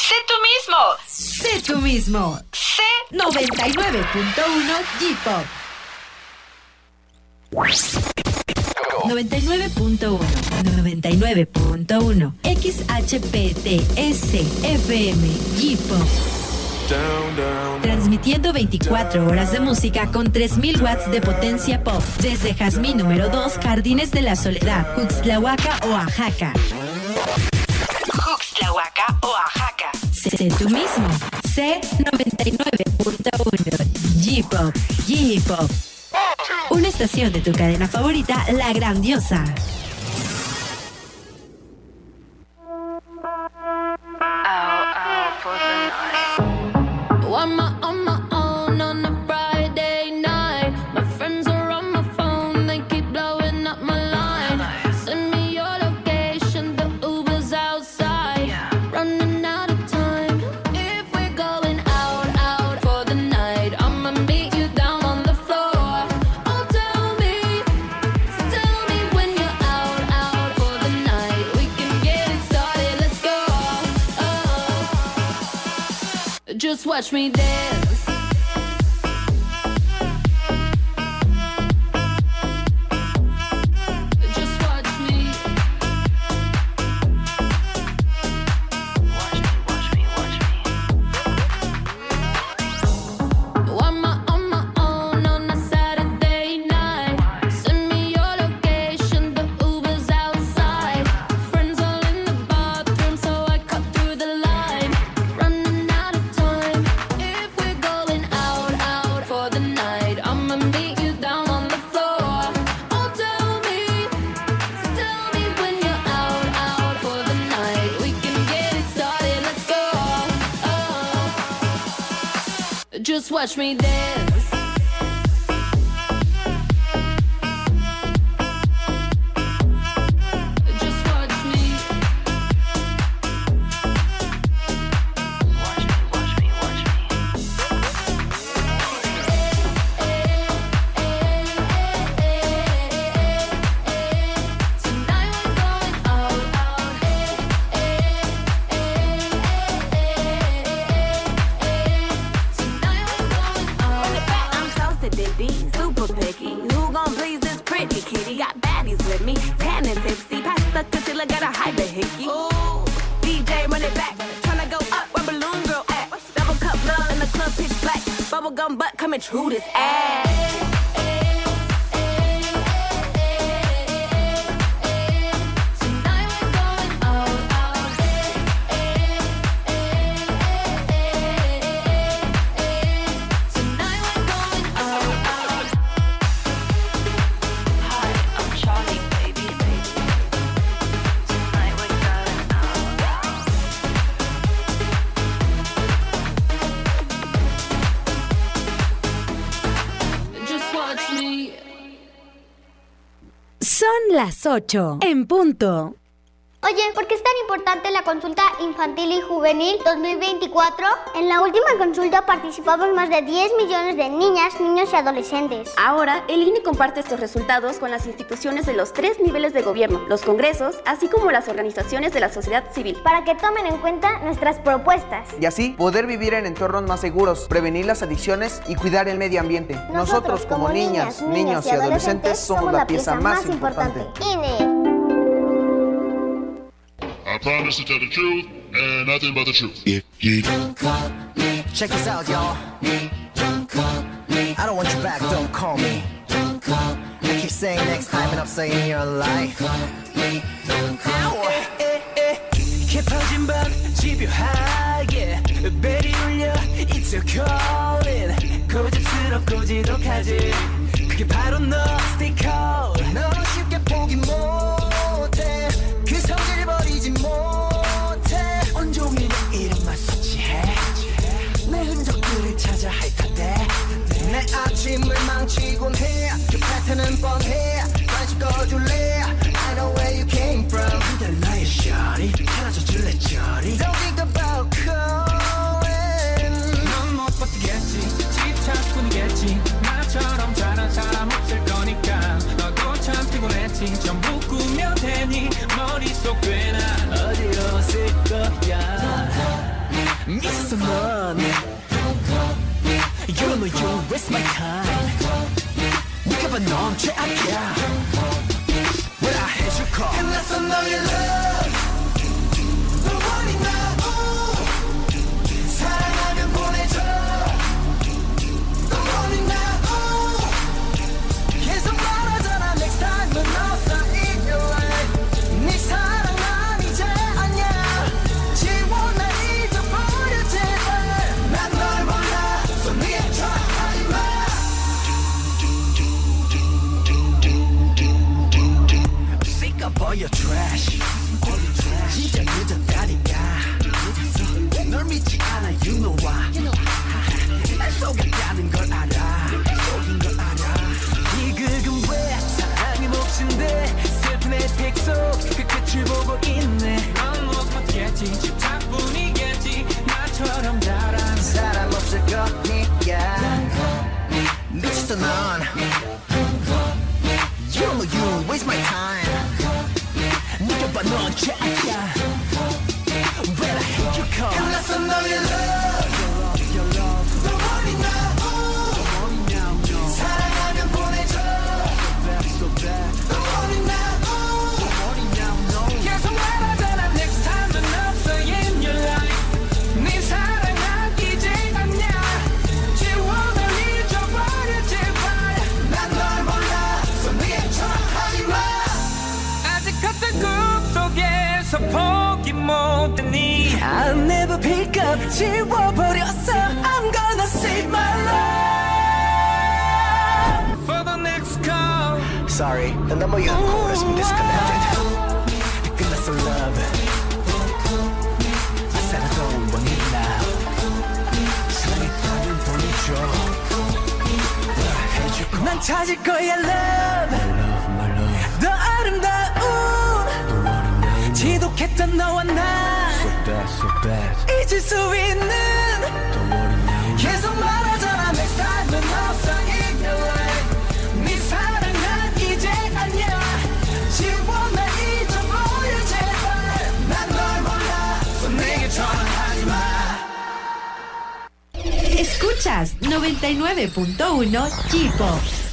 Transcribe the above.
Sé tú mismo. Sé tú mismo. Sé 99.1 J-Pop. 99.1 99.1 XHPTS FM J-Pop. Transmitiendo 24 horas de música con 3000 watts de potencia pop desde Jazmín número 2, Jardines de la Soledad, Juxtlahuaca, Oaxaca. Juxtlahuaca, Oaxaca. Sé tú mismo. Sé 99.1 J-Pop. J-Pop. Una estación de tu cadena favorita, La Grandiosa. Just watch me dance. Just watch me. Watch me, watch me, watch me. I'm on my own on a Saturday night. Send me your location, the Uber's outside. Friends all in the bathroom, so I cut through the line. Running out of time. If we're going out, out for the night, I'ma meet you down on the floor. Oh, tell me when you're out, out for the night. We can get it started, let's go. Just watch me dance. Just watch me. Watch me, watch me, watch me. Tonight we're going out, out. Tonight we're going out. I'm so sedity, super picky. Who gon' please this pretty kitty? Got baddies with me, tan and tipsy. Pass the concealer, got a hide a hickey. Ooh, DJ run it back, tryna go up where balloon girl at. Double cup love in the club, pitch black. Bubblegum butt coming true this ass. Tonight we're going out, out. Tonight we're going out, out. Hi, I'm Charlie, baby, baby. Tonight we're going out. Just watch me. Son las 8 en punto. Oye, ¿por qué es tan importante la consulta infantil y juvenil 2024? En la última consulta participamos más de 10 millones de niñas, niños y adolescentes. Ahora, el INE comparte estos resultados con las instituciones de los 3 niveles de gobierno, los congresos, así como las organizaciones de la sociedad civil. Para que tomen en cuenta nuestras propuestas. Y así poder vivir en entornos más seguros, prevenir las adicciones y cuidar el medio ambiente. Nosotros como niñas, niños y adolescentes somos la pieza más importante. INE. I promise to tell the truth and nothing but the truth. If you don't call me, check this out, y'all. Don't call me. I don't want you back, don't call me. Don't call me. I keep saying next time and I'm saying you're alive. Don't call me. 깊어진 밤 집요하게 베리 울려 It's your calling 고집스럽고 지독하지 그게 바로 너 스티커 널 쉽게 포기 못해 그 성질 버리지 못해 온종일 내 이름만 서치해 내 흔적들을 찾아 핥아대 내 아침을 망치곤 해그 패턴은 뻔해 관심 꺼줄래 I know where you came from 그대로 나의 shawty 사라져 줄래 저리 Don't think about calling 넌 못 버티겠지 집착뿐이겠지 나처럼 잘한 사람 없을 거니까 너도 참 피곤했지 전부 꿈이 미쳤어 넌 You know you waste my time 느껴봐 넌 최악이야 When I hit your call 끝났어 너의 love Don't worry now 사랑하면 보내줘 Don't worry now 계속 말하잖아 Next time 넌 없어 in your life 네 사랑은 이제 아니야 지워 날 잊어버려 제발 난 널 몰라 So 네가 좋아하지마 Sick of all your trash 진짜 늦었다니까 널 믿지 않아 you know why 날 속였다는 걸 알아 속인 걸 알아 비극은 왜 사랑이 몫인데 슬픈 에픽 속 그 끝을 보고 있네 넌 못 맞겠지 집착뿐이겠지 나처럼 잘한 사람 없을 거니까 미쳤어 넌 You know you waste my time 느껴봐 넌 최악이야 When I hit your call 끝났어 너의 love Don't worry now 사랑하면 보내줘 Don't worry now 계속 말하잖아 Next time 넌 없어 in your life 네 사랑은 이제 아니야 지워 널 잊어버려 제발 난 널 몰라 So 네가 좋아하지마 아직 같은 꿈 속에서 포기 못했니 I'll never pick up 지워버렸어 I'm gonna save my love For the next call Sorry 난 너무 chorus I'm disconnected 끝났어 love 살아도 원해 now 사랑했다면 보내줘 난 찾을 거야 love 더 아름다운 지독했던 너와 나 잊을 수 있는 계속 말하잖아 Next time 넌 없어 in your life 네 사랑은 이제 아니야 지워 날 잊어버려 제발 난 널 몰라 So 내게 전화하지마 Escuchas 99.1 J-Pop.